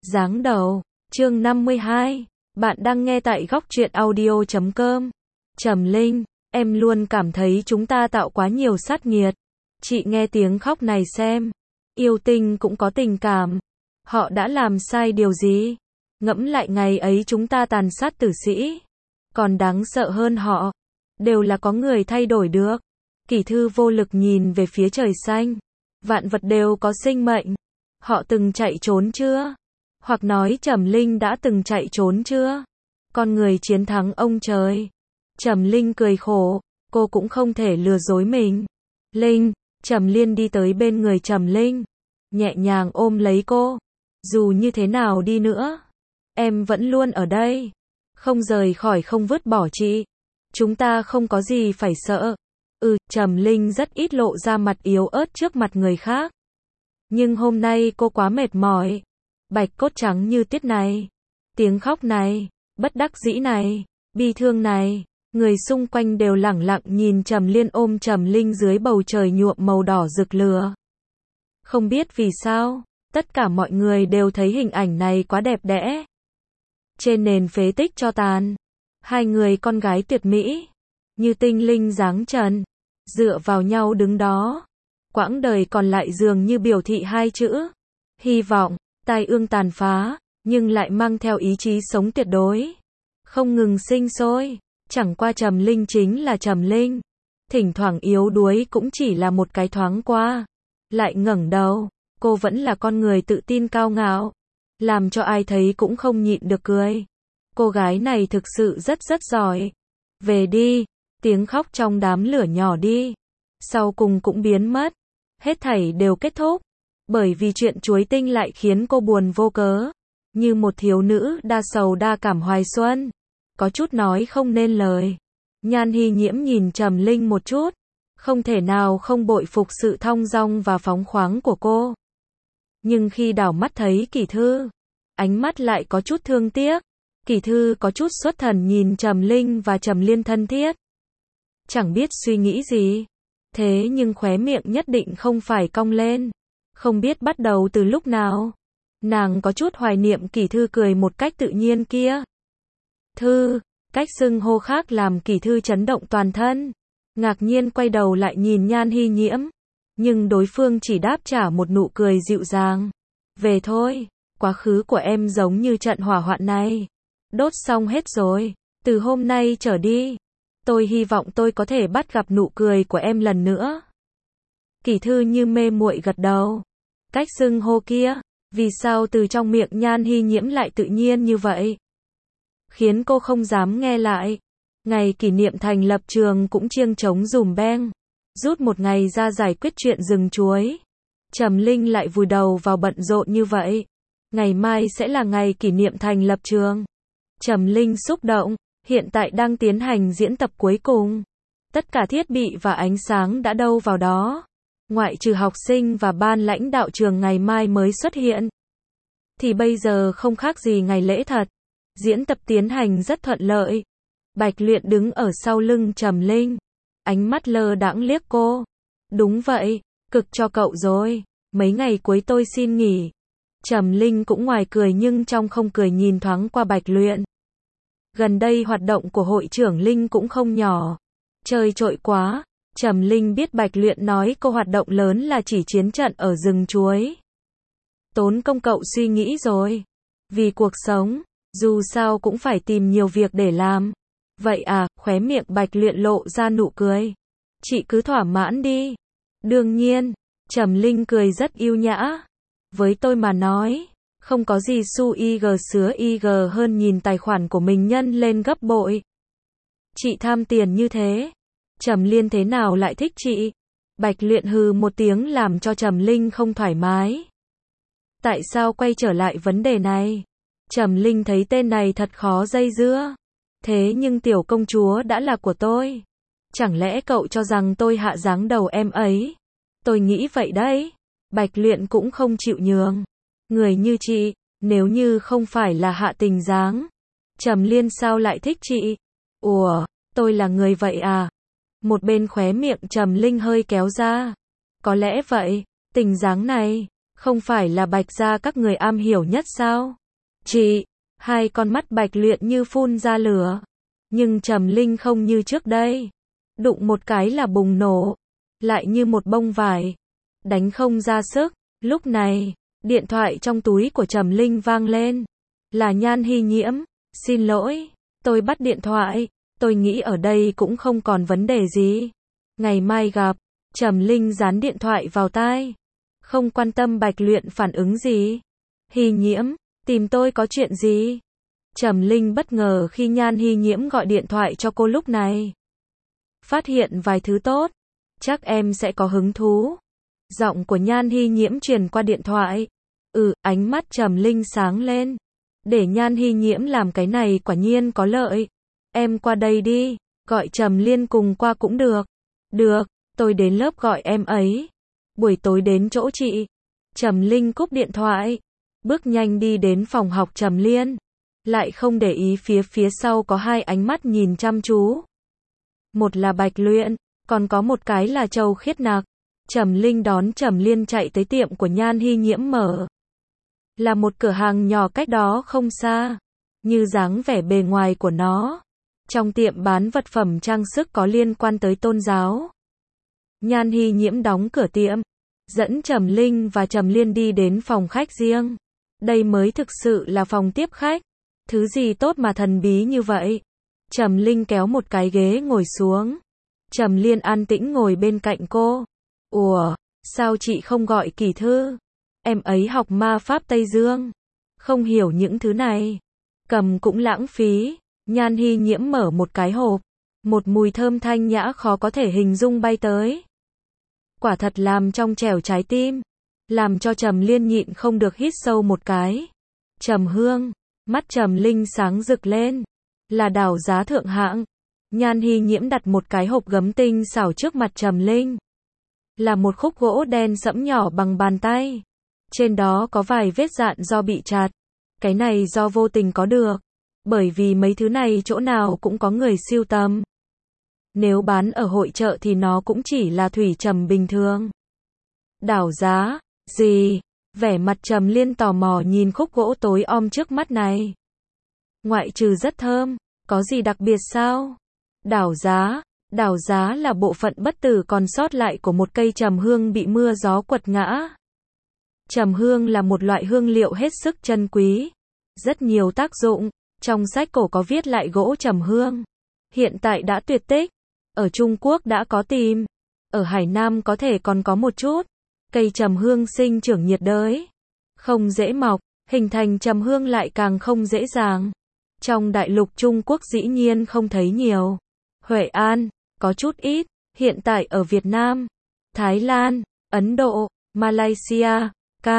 Giáng đầu, chương 52. Bạn đang nghe tại góc truyện audio.com. Trầm Linh, em luôn cảm thấy chúng ta tạo quá nhiều sát nghiệt. Chị nghe tiếng khóc này xem. Yêu tinh cũng có tình cảm. Họ đã làm sai điều gì? Ngẫm lại ngày ấy chúng ta tàn sát tử sĩ. Còn đáng sợ hơn họ. Đều là có người thay đổi được. Kỷ Thư vô lực nhìn về phía trời xanh. Vạn vật đều có sinh mệnh. Họ từng chạy trốn chưa? Hoặc nói Trầm Linh đã từng chạy trốn chưa? Con người chiến thắng ông trời. Trầm Linh cười khổ, cô cũng không thể lừa dối mình. Linh, Trầm Liên đi tới bên người Trầm Linh, nhẹ nhàng ôm lấy cô. Dù như thế nào đi nữa, em vẫn luôn ở đây, không rời khỏi, không vứt bỏ chị. Chúng ta không có gì phải sợ. Trầm Linh rất ít lộ ra mặt yếu ớt trước mặt người khác. Nhưng hôm nay cô quá mệt mỏi. Bạch cốt trắng như tuyết này, tiếng khóc này, bất đắc dĩ này, bi thương này, người xung quanh đều lẳng lặng nhìn Trầm Liên ôm Trầm Linh dưới bầu trời nhuộm màu đỏ rực lửa. Không biết vì sao, tất cả mọi người đều thấy hình ảnh này quá đẹp đẽ. Trên nền phế tích tro tàn, hai người con gái tuyệt mỹ, như tinh linh dáng trần, dựa vào nhau đứng đó. Quãng đời còn lại dường như biểu thị hai chữ, hy vọng. Tai ương tàn phá, nhưng lại mang theo ý chí sống tuyệt đối. Không ngừng sinh sôi, chẳng qua Trầm Linh chính là Trầm Linh. Thỉnh thoảng yếu đuối cũng chỉ là một cái thoáng qua. Lại ngẩng đầu, cô vẫn là con người tự tin cao ngạo. Làm cho ai thấy cũng không nhịn được cười. Cô gái này thực sự rất giỏi. Về đi, tiếng khóc trong đám lửa nhỏ đi. Sau cùng cũng biến mất. Hết thảy đều kết thúc. Bởi vì chuyện chuối tinh lại khiến cô buồn vô cớ. Như một thiếu nữ đa sầu đa cảm hoài xuân. Có chút nói không nên lời. Nhan Hy Nhiễm nhìn Trầm Linh một chút. Không thể nào không bội phục sự thong dong và phóng khoáng của cô. Nhưng khi đảo mắt thấy Kỷ Thư, ánh mắt lại có chút thương tiếc. Kỷ Thư có chút xuất thần nhìn Trầm Linh và Trầm Liên thân thiết. Chẳng biết suy nghĩ gì. Thế nhưng khóe miệng nhất định không phải cong lên. Không biết bắt đầu từ lúc nào, nàng có chút hoài niệm Kỷ Thư cười một cách tự nhiên kia. Thư, cách xưng hô khác làm Kỷ Thư chấn động toàn thân. Ngạc nhiên quay đầu lại nhìn Nhan Hy Nhiễm. Nhưng đối phương chỉ đáp trả một nụ cười dịu dàng. Về thôi, quá khứ của em giống như trận hỏa hoạn này. Đốt xong hết rồi, từ hôm nay trở đi. Tôi hy vọng tôi có thể bắt gặp nụ cười của em lần nữa. Kỷ Thư như mê muội gật đầu. Cách xưng hô kia, vì sao từ trong miệng Nhan Hy Nhiễm lại tự nhiên như vậy? Khiến cô không dám nghe lại. Ngày kỷ niệm thành lập trường cũng chiêng trống dùm beng. Rút một ngày ra giải quyết chuyện rừng chuối. Trầm Linh lại vùi đầu vào bận rộn như vậy. Ngày mai sẽ là ngày kỷ niệm thành lập trường. Trầm Linh xúc động, hiện tại đang tiến hành diễn tập cuối cùng. Tất cả thiết bị và ánh sáng đã đâu vào đó. Ngoại trừ học sinh và ban lãnh đạo trường ngày mai mới xuất hiện. Thì bây giờ không khác gì ngày lễ thật. Diễn tập tiến hành rất thuận lợi. Bạch Luyện đứng ở sau lưng Trầm Linh. Ánh mắt lơ đãng liếc cô. Đúng vậy, cực cho cậu rồi. Mấy ngày cuối tôi xin nghỉ. Trầm Linh cũng ngoài cười nhưng trong không cười nhìn thoáng qua Bạch Luyện. Gần đây hoạt động của hội trưởng Linh cũng không nhỏ. Chơi trội quá. Trầm Linh biết Bạch Luyện nói câu hoạt động lớn là chỉ chiến trận ở rừng chuối. Tốn công cậu suy nghĩ rồi. Vì cuộc sống, dù sao cũng phải tìm nhiều việc để làm. Vậy à, khóe miệng Bạch Luyện lộ ra nụ cười. Chị cứ thỏa mãn đi. Đương nhiên, Trầm Linh cười rất yêu nhã. Với tôi mà nói, không có gì su IG sứa IG hơn nhìn tài khoản của mình nhân lên gấp bội. Chị tham tiền như thế. Trầm Liên thế nào lại thích chị? Bạch Luyện hừ một tiếng làm cho Trầm Linh không thoải mái. Tại sao quay trở lại vấn đề này? Trầm Linh thấy tên này thật khó dây dưa. Thế nhưng tiểu công chúa đã là của tôi. Chẳng lẽ cậu cho rằng tôi hạ giáng đầu em ấy? Tôi nghĩ vậy đấy. Bạch Luyện cũng không chịu nhường. Người như chị, nếu như không phải là hạ tình giáng, Trầm Liên sao lại thích chị? Ủa, tôi là người vậy à? Một bên khóe miệng Trầm Linh hơi kéo ra. Có lẽ vậy, tình dáng này, Không phải là Bạch gia các người am hiểu nhất sao? Chị, hai con mắt Bạch Luyện như phun ra lửa. Nhưng Trầm Linh không như trước đây. Đụng một cái là bùng nổ. Lại như một bông vải. Đánh không ra sức. Lúc này, điện thoại trong túi của Trầm Linh vang lên. Là Nhan Hy Nhiễm. Xin lỗi, tôi bắt điện thoại. Tôi nghĩ ở đây cũng không còn vấn đề gì. Ngày mai gặp. Trầm Linh dán điện thoại vào tai. Không quan tâm Bạch Luyện phản ứng gì. Hy Nhiễm, tìm tôi có chuyện gì? Trầm Linh bất ngờ khi Nhan Hy Nhiễm gọi điện thoại cho cô lúc này. Phát hiện vài thứ tốt. Chắc em sẽ có hứng thú. Giọng của Nhan Hy Nhiễm truyền qua điện thoại. Ánh mắt Trầm Linh sáng lên. Để Nhan Hy Nhiễm làm cái này quả nhiên có lợi. Em qua đây đi. Gọi Trầm Liên cùng qua cũng được. Được, tôi đến lớp gọi em ấy. Buổi tối đến chỗ chị. Trầm Linh cúp điện thoại. Bước nhanh đi đến phòng học Trầm Liên. Lại không để ý phía sau có hai ánh mắt nhìn chăm chú. Một là Bạch Luyện, còn có một cái là Châu Khiết Nặc. Trầm Linh đón Trầm Liên chạy tới tiệm của Nhan Hy Nhiễm mở. Là một cửa hàng nhỏ cách đó không xa. Như dáng vẻ bề ngoài của nó. Trong tiệm bán vật phẩm trang sức có liên quan tới tôn giáo. Nhan Hy Nhiễm đóng cửa tiệm. Dẫn Trầm Linh và Trầm Liên đi đến phòng khách riêng. Đây mới thực sự là phòng tiếp khách. Thứ gì tốt mà thần bí như vậy? Trầm Linh kéo một cái ghế ngồi xuống. Trầm Liên an tĩnh ngồi bên cạnh cô. Ủa, sao chị không gọi Kỳ Thư? Em ấy học ma pháp Tây Dương. Không hiểu những thứ này. Cầm cũng lãng phí. Nhan Hy Nhiễm mở một cái hộp. Một mùi thơm thanh nhã khó có thể hình dung bay tới. Quả thật làm trong trẻo trái tim. Làm cho Trầm Liên nhịn không được hít sâu một cái. Trầm hương. Mắt Trầm Linh sáng rực lên. Là đào giá thượng hạng. Nhan Hy Nhiễm đặt một cái hộp gấm tinh xảo trước mặt Trầm Linh. Là một khúc gỗ đen sẫm nhỏ bằng bàn tay. Trên đó có vài vết dạn do bị chặt. Cái này do vô tình có được. Bởi vì mấy thứ này chỗ nào cũng có người sưu tầm. Nếu bán ở hội chợ thì nó cũng chỉ là thủy trầm bình thường. Đảo giá, gì? Vẻ mặt Trầm Liên tò mò nhìn khúc gỗ tối om trước mắt này. Ngoại trừ rất thơm, có gì đặc biệt sao? Đảo giá là bộ phận bất tử còn sót lại của một cây trầm hương bị mưa gió quật ngã. Trầm hương là một loại hương liệu hết sức chân quý. Rất nhiều tác dụng. Trong sách cổ có viết lại gỗ trầm hương. Hiện tại đã tuyệt tích. Ở Trung Quốc đã có tìm. Ở Hải Nam có thể còn có một chút. Cây trầm hương sinh trưởng nhiệt đới. Không dễ mọc. Hình thành trầm hương lại càng không dễ dàng. Trong đại lục Trung Quốc dĩ nhiên không thấy nhiều. Huệ An, có chút ít. Hiện tại ở Việt Nam, Thái Lan, Ấn Độ, Malaysia,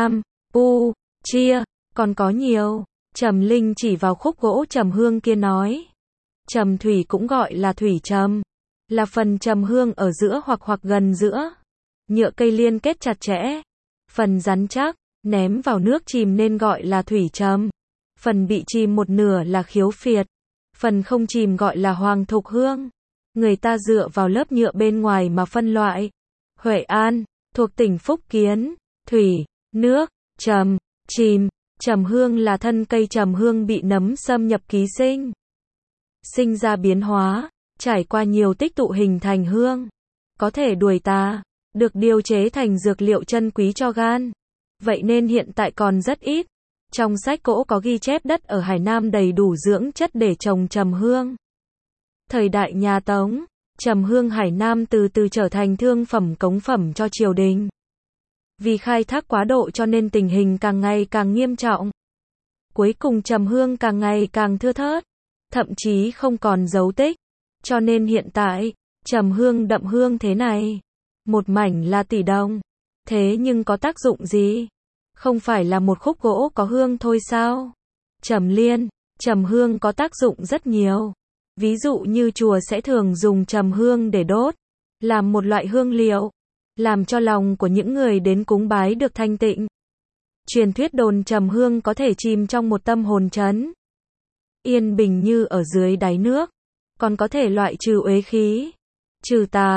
Campuchia, còn có nhiều. Trầm Linh chỉ vào khúc gỗ trầm hương kia nói. Trầm thủy cũng gọi là thủy trầm. Là phần trầm hương ở giữa hoặc gần giữa. Nhựa cây liên kết chặt chẽ. Phần rắn chắc, ném vào nước chìm nên gọi là thủy trầm. Phần bị chìm một nửa là khiếu phiệt. Phần không chìm gọi là hoàng thục hương. Người ta dựa vào lớp nhựa bên ngoài mà phân loại. Huệ An, thuộc tỉnh Phúc Kiến. Thủy, nước, trầm, chìm. Trầm hương là thân cây trầm hương bị nấm xâm nhập ký sinh. Sinh ra biến hóa, trải qua nhiều tích tụ hình thành hương. Có thể đuổi tà, được điều chế thành dược liệu chân quý cho gan. Vậy nên hiện tại còn rất ít. Trong sách cỗ có ghi chép đất ở Hải Nam đầy đủ dưỡng chất để trồng trầm hương. Thời đại nhà Tống, trầm hương Hải Nam từ từ trở thành thương phẩm cống phẩm cho triều đình. Vì khai thác quá độ cho nên tình hình càng ngày càng nghiêm trọng. Cuối cùng trầm hương càng ngày càng thưa thớt, thậm chí không còn dấu tích. Cho nên hiện tại, trầm hương đậm hương thế này, một mảnh là tỷ đồng. Thế nhưng có tác dụng gì? Không phải là một khúc gỗ có hương thôi sao? Trầm Liên, trầm hương có tác dụng rất nhiều. Ví dụ như chùa sẽ thường dùng trầm hương để đốt, làm một loại hương liệu, làm cho lòng của những người đến cúng bái được thanh tịnh. Truyền thuyết đồn trầm hương có thể chìm trong một tâm hồn trấn yên bình như ở dưới đáy nước, còn có thể loại trừ uế khí, trừ tà.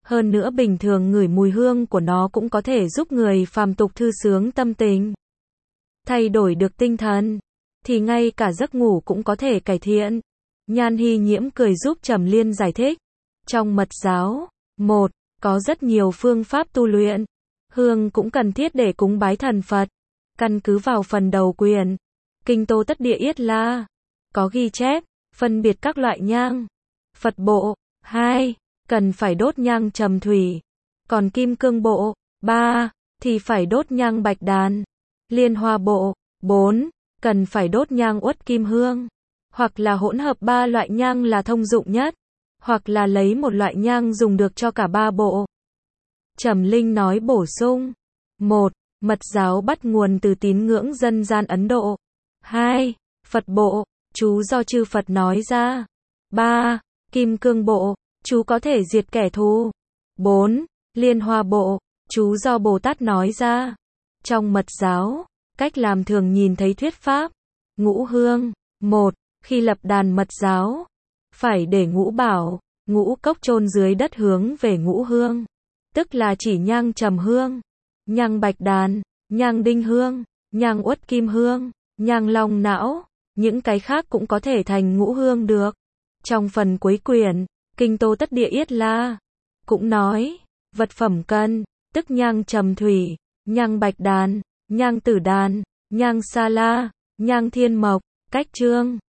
Hơn nữa bình thường ngửi mùi hương của nó cũng có thể giúp người phàm tục thư sướng tâm tình, thay đổi được tinh thần, thì ngay cả giấc ngủ cũng có thể cải thiện. Nhan Hy Nhiễm cười giúp Trầm Liên giải thích. Trong mật giáo, có rất nhiều phương pháp tu luyện. Hương cũng cần thiết để cúng bái thần Phật. Căn cứ vào phần đầu quyển Kinh Tô Tất Địa Yết La, có ghi chép, phân biệt các loại nhang. Phật bộ, 2, cần phải đốt nhang trầm thủy. Còn Kim Cương bộ, 3, thì phải đốt nhang bạch đàn. Liên Hoa bộ, 4, cần phải đốt nhang uất kim hương. Hoặc là hỗn hợp 3 loại nhang là thông dụng nhất. Hoặc là lấy một loại nhang dùng được cho cả 3 bộ. Trầm Linh nói bổ sung. 1. Mật giáo bắt nguồn từ tín ngưỡng dân gian Ấn Độ. 2. Phật bộ, chú do chư Phật nói ra. 3. Kim Cương bộ, chú có thể diệt kẻ thù. 4. Liên Hoa bộ, chú do Bồ Tát nói ra. Trong mật giáo, cách làm thường nhìn thấy thuyết pháp. Ngũ hương. 1. Khi lập đàn mật giáo, phải để ngũ bảo, ngũ cốc chôn dưới đất hướng về ngũ hương. Tức là chỉ nhang trầm hương, nhang bạch đàn, nhang đinh hương, nhang uất kim hương, nhang long não, những cái khác cũng có thể thành ngũ hương được. Trong phần cuối quyển, Kinh Tô Tất Địa Yết La, cũng nói, vật phẩm cân, tức nhang trầm thủy, nhang bạch đàn, nhang tử đàn, nhang sa la, nhang thiên mộc, cách trương.